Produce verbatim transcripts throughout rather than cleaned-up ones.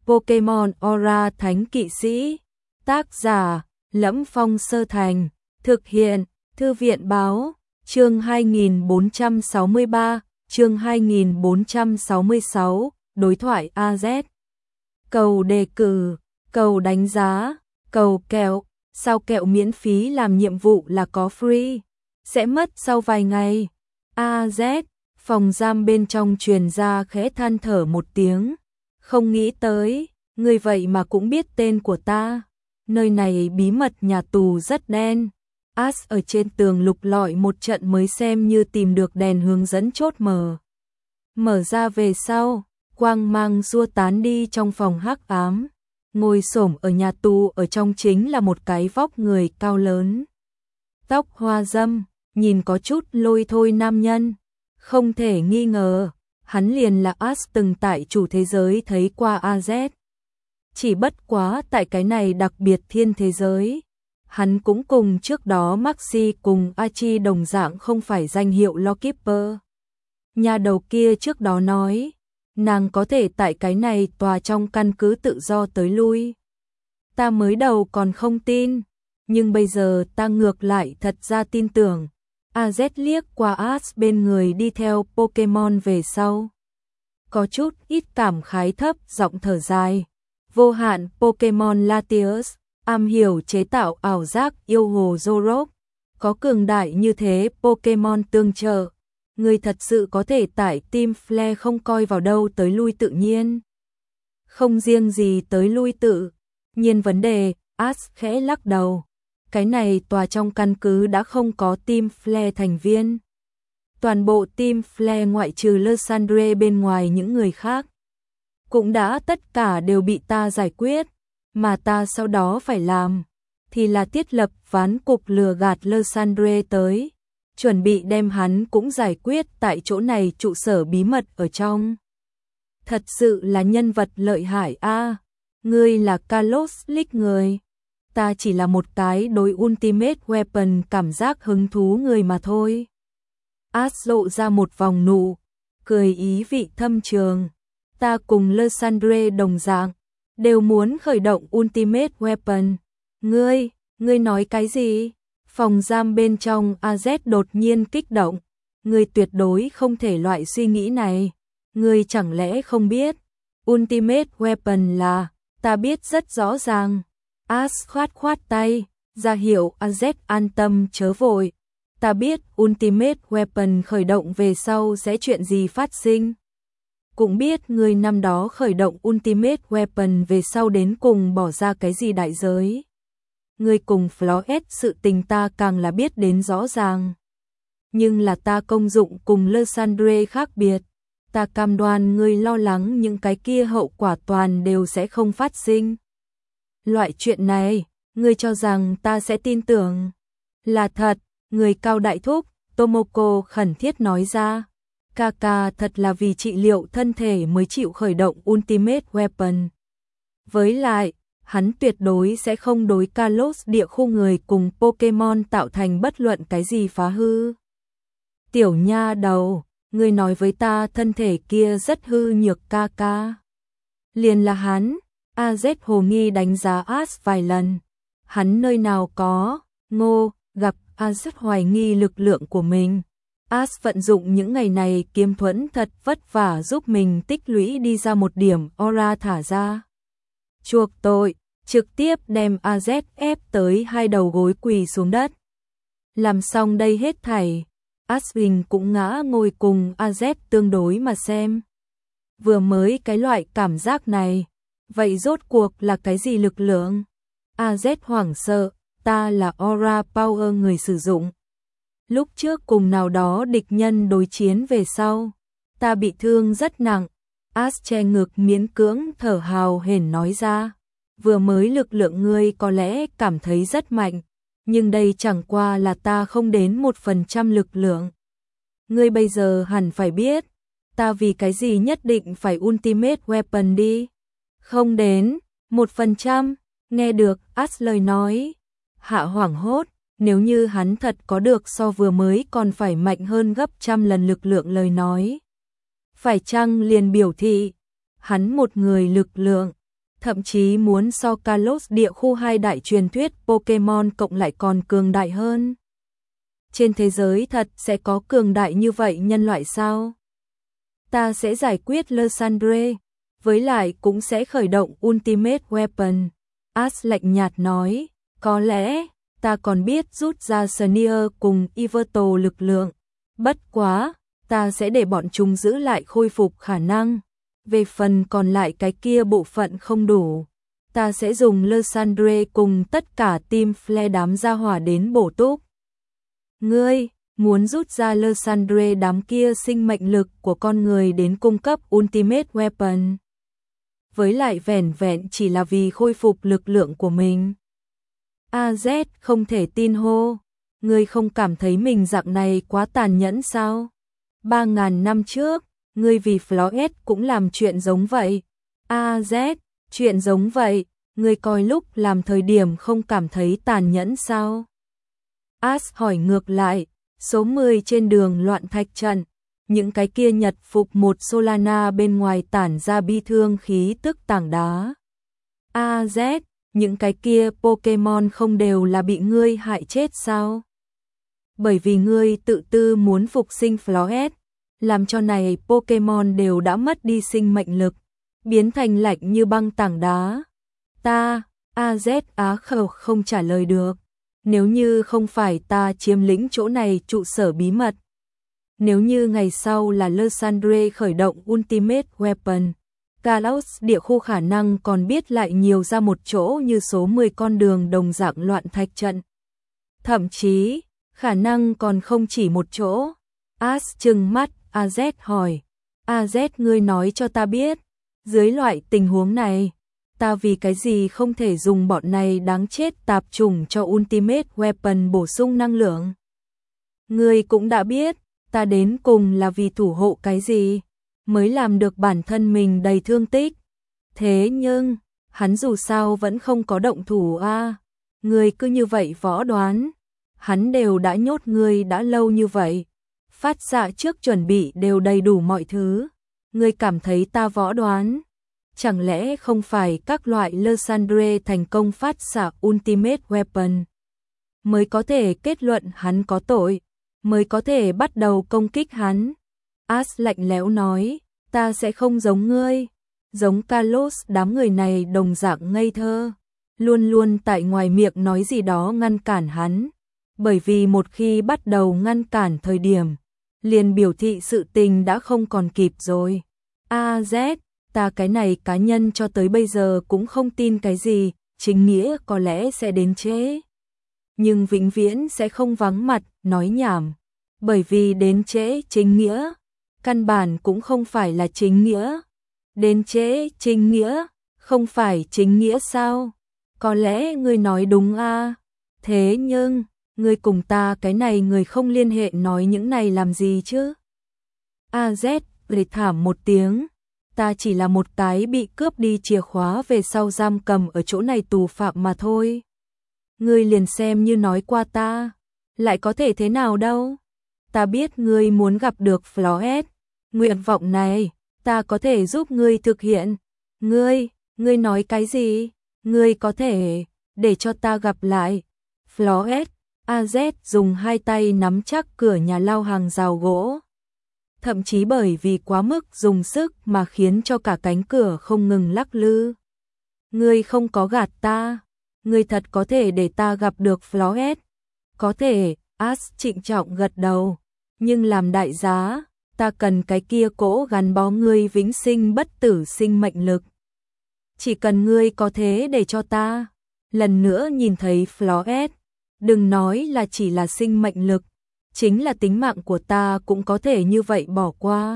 Pokemon Aura Thánh Kỵ Sĩ. Tác giả: Lẫm Phong Sơ Thành. Thực hiện: Thư viện báo. Chương hai nghìn bốn trăm sáu mươi ba, chương hai nghìn bốn trăm sáu mươi sáu, đối thoại a zét. Cầu đề cử, cầu đánh giá, cầu kẹo, sao kẹo miễn phí làm nhiệm vụ là có free, sẽ mất sau vài ngày. a zét, phòng giam bên trong truyền ra khẽ than thở một tiếng. Không nghĩ tới, người vậy mà cũng biết tên của ta. Nơi này bí mật nhà tù rất đen. Ash ở trên tường lục lọi một trận mới xem như tìm được đèn hướng dẫn chốt mở. Mở ra về sau, quang mang xua tán đi trong phòng hắc ám. Ngồi xổm ở nhà tù ở trong chính là một cái vóc người cao lớn. Tóc hoa dâm, nhìn có chút lôi thôi nam nhân. Không thể nghi ngờ, hắn liền là Ash từng tại chủ thế giới thấy qua a zét. Chỉ bất quá tại cái này đặc biệt thiên thế giới. Hắn cũng cùng trước đó Maxi cùng Archie đồng dạng không phải danh hiệu Lawkeeper. Nhà đầu kia trước đó nói, nàng có thể tại cái này tòa trong căn cứ tự do tới lui. Ta mới đầu còn không tin, nhưng bây giờ ta ngược lại thật ra tin tưởng. a zét liếc qua Ash bên người đi theo Pokemon về sau. Có chút ít cảm khái thấp giọng thở dài. Vô hạn Pokemon Latios, am hiểu chế tạo ảo giác yêu hồ Zorok. Có cường đại như thế Pokemon tương trợ. Người thật sự có thể tải Team Flare không coi vào đâu tới lui tự nhiên. Không riêng gì tới lui tự nhiên vấn đề, Ash khẽ lắc đầu. Cái này tòa trong căn cứ đã không có Team Flare thành viên. Toàn bộ Team Flare ngoại trừ Lysandre bên ngoài những người khác cũng đã tất cả đều bị ta giải quyết. Mà ta sau đó phải làm thì là thiết lập ván cục lừa gạt Lysandre tới, chuẩn bị đem hắn cũng giải quyết tại chỗ này trụ sở bí mật ở trong. Thật sự là nhân vật lợi hại a. À, ngươi là Kalos League người. Ta chỉ là một cái đối Ultimate Weapon cảm giác hứng thú người mà thôi. Ash lộ ra một vòng nụ cười ý vị thâm trường. Ta cùng Lysandre đồng dạng đều muốn khởi động Ultimate Weapon. Ngươi, ngươi nói cái gì? Phòng giam bên trong a zét đột nhiên kích động. Ngươi tuyệt đối không thể loại suy nghĩ này. Ngươi chẳng lẽ không biết? Ultimate Weapon là, ta biết rất rõ ràng. Ash khoát khoát tay, ra hiệu a zét an tâm chớ vội. Ta biết Ultimate Weapon khởi động về sau sẽ chuyện gì phát sinh. Cũng biết người năm đó khởi động Ultimate Weapon về sau đến cùng bỏ ra cái gì đại giới. Người cùng Floret sự tình ta càng là biết đến rõ ràng. Nhưng là ta công dụng cùng Lysandre khác biệt. Ta cam đoan người lo lắng những cái kia hậu quả toàn đều sẽ không phát sinh. Loại chuyện này, người cho rằng ta sẽ tin tưởng. Là thật, người cao đại thúc, Tomoko khẩn thiết nói ra. Kaka thật là vì trị liệu thân thể mới chịu khởi động Ultimate Weapon. Với lại, hắn tuyệt đối sẽ không đối Kalos địa khu người cùng Pokemon tạo thành bất luận cái gì phá hư. Tiểu nha đầu, ngươi nói với ta thân thể kia rất hư nhược Kaka. Liền là hắn, a zét hồ nghi đánh giá Ash vài lần. Hắn nơi nào có, ngô, gặp a zét hoài nghi lực lượng của mình. Ash vận dụng những ngày này kiếm thuẫn thật vất vả giúp mình tích lũy đi ra một điểm aura thả ra. Chuộc tội, trực tiếp đem a zét ép tới hai đầu gối quỳ xuống đất. Làm xong đây hết thảy, Ash Bình cũng ngã ngồi cùng a zét tương đối mà xem. Vừa mới cái loại cảm giác này, vậy rốt cuộc là cái gì lực lượng? a zét hoảng sợ, ta là aura power người sử dụng. Lúc trước cùng nào đó địch nhân đối chiến về sau, ta bị thương rất nặng. Ash che ngực miễn cưỡng thở hào hển nói ra. Vừa mới lực lượng ngươi có lẽ cảm thấy rất mạnh, nhưng đây chẳng qua là ta không đến một phần trăm lực lượng. Ngươi bây giờ hẳn phải biết, ta vì cái gì nhất định phải Ultimate Weapon đi. Không đến, một phần trăm, nghe được Ash lời nói. Hạ hoảng hốt. Nếu như hắn thật có được so vừa mới còn phải mạnh hơn gấp trăm lần lực lượng lời nói. Phải chăng liền biểu thị, hắn một người lực lượng, thậm chí muốn so Kalos địa khu hai đại truyền thuyết Pokemon cộng lại còn cường đại hơn. Trên thế giới thật sẽ có cường đại như vậy nhân loại sao? Ta sẽ giải quyết Lysandre, với lại cũng sẽ khởi động Ultimate Weapon. Ash lạnh nhạt nói, có lẽ ta còn biết rút ra Sneer cùng Yveltal lực lượng. Bất quá, ta sẽ để bọn chúng giữ lại khôi phục khả năng. Về phần còn lại cái kia bộ phận không đủ, ta sẽ dùng Lysandre cùng tất cả team Flare đám gia hỏa đến bổ túc. Ngươi muốn rút ra Lysandre đám kia sinh mệnh lực của con người đến cung cấp Ultimate Weapon. Với lại vẻn vẹn chỉ là vì khôi phục lực lượng của mình. a zét không thể tin hô, ngươi không cảm thấy mình dạng này quá tàn nhẫn sao? Ba ngàn năm trước, ngươi vì Floret cũng làm chuyện giống vậy. a zét, chuyện giống vậy, ngươi coi lúc làm thời điểm không cảm thấy tàn nhẫn sao? Ash hỏi ngược lại, số mười trên đường loạn thạch trận, những cái kia nhật phục một Solana bên ngoài tản ra bi thương khí tức tảng đá. a zét, những cái kia Pokemon không đều là bị ngươi hại chết sao? Bởi vì ngươi tự tư muốn phục sinh Floret, làm cho này Pokemon đều đã mất đi sinh mệnh lực, biến thành lạnh như băng tảng đá. Ta, a zét á khẩu không trả lời được. Nếu như không phải ta chiếm lĩnh chỗ này trụ sở bí mật, nếu như ngày sau là Lysandre khởi động Ultimate Weapon, Kalos địa khu khả năng còn biết lại nhiều ra một chỗ như số mười con đường đồng dạng loạn thạch trận. Thậm chí, khả năng còn không chỉ một chỗ. Ash trừng mắt, a zét hỏi, a zét ngươi nói cho ta biết, dưới loại tình huống này, ta vì cái gì không thể dùng bọn này đáng chết tạp chủng cho Ultimate Weapon bổ sung năng lượng? Ngươi cũng đã biết, ta đến cùng là vì thủ hộ cái gì, mới làm được bản thân mình đầy thương tích. Thế nhưng, hắn dù sao vẫn không có động thủ a. À. Ngươi cứ như vậy võ đoán, hắn đều đã nhốt ngươi đã lâu như vậy, phát xạ trước chuẩn bị đều đầy đủ mọi thứ, ngươi cảm thấy ta võ đoán? Chẳng lẽ không phải các loại Lysandre thành công phát xạ Ultimate Weapon mới có thể kết luận hắn có tội, mới có thể bắt đầu công kích hắn? Ash lạnh lẽo nói, ta sẽ không giống ngươi, giống Kalos đám người này đồng dạng ngây thơ, luôn luôn tại ngoài miệng nói gì đó ngăn cản hắn, bởi vì một khi bắt đầu ngăn cản thời điểm, liền biểu thị sự tình đã không còn kịp rồi. a zét, ta cái này cá nhân cho tới bây giờ cũng không tin cái gì, chính nghĩa có lẽ sẽ đến trễ, nhưng vĩnh viễn sẽ không vắng mặt, nói nhảm, bởi vì đến trễ chính nghĩa, căn bản cũng không phải là chính nghĩa. Đến trễ chính nghĩa, không phải chính nghĩa sao? Có lẽ ngươi nói đúng a, à? Thế nhưng, ngươi cùng ta cái này người không liên hệ nói những này làm gì chứ? a zét lệ thảm một tiếng, ta chỉ là một cái bị cướp đi chìa khóa về sau giam cầm ở chỗ này tù phạm mà thôi. Ngươi liền xem như nói qua ta, lại có thể thế nào đâu? Ta biết ngươi muốn gặp được Floret, nguyện vọng này, ta có thể giúp ngươi thực hiện. Ngươi, ngươi nói cái gì? Ngươi có thể để cho ta gặp lại Floret? a zét dùng hai tay nắm chắc cửa nhà lao hàng rào gỗ, thậm chí bởi vì quá mức dùng sức mà khiến cho cả cánh cửa không ngừng lắc lư. Ngươi không có gạt ta, ngươi thật có thể để ta gặp được Floret? Có thể, Ash trịnh trọng gật đầu, nhưng làm đại giá, ta cần cái kia cỗ gắn bó ngươi vĩnh sinh bất tử sinh mệnh lực. Chỉ cần ngươi có thế để cho ta lần nữa nhìn thấy Floret, đừng nói là chỉ là sinh mệnh lực, chính là tính mạng của ta cũng có thể như vậy bỏ qua.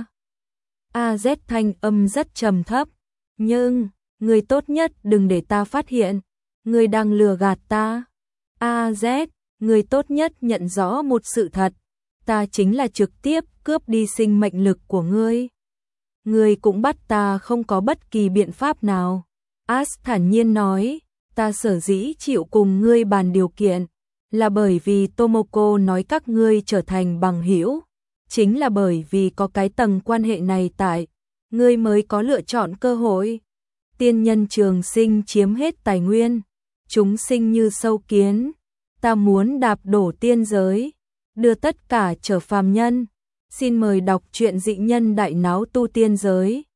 a zét thanh âm rất trầm thấp, nhưng, ngươi tốt nhất đừng để ta phát hiện, ngươi đang lừa gạt ta. a zét, ngươi tốt nhất nhận rõ một sự thật, ta chính là trực tiếp cướp đi sinh mệnh lực của ngươi. Ngươi cũng bắt ta không có bất kỳ biện pháp nào. Ash thản nhiên nói, ta sở dĩ chịu cùng ngươi bàn điều kiện, là bởi vì Tomoko nói các ngươi trở thành bằng hữu, chính là bởi vì có cái tầng quan hệ này tại, ngươi mới có lựa chọn cơ hội. tiên nhân trường sinh chiếm hết tài nguyên, chúng sinh như sâu kiến, ta muốn đạp đổ tiên giới, đưa tất cả trở phàm nhân. Xin mời đọc truyện Dị Nhân Đại Náo Tu Tiên Giới.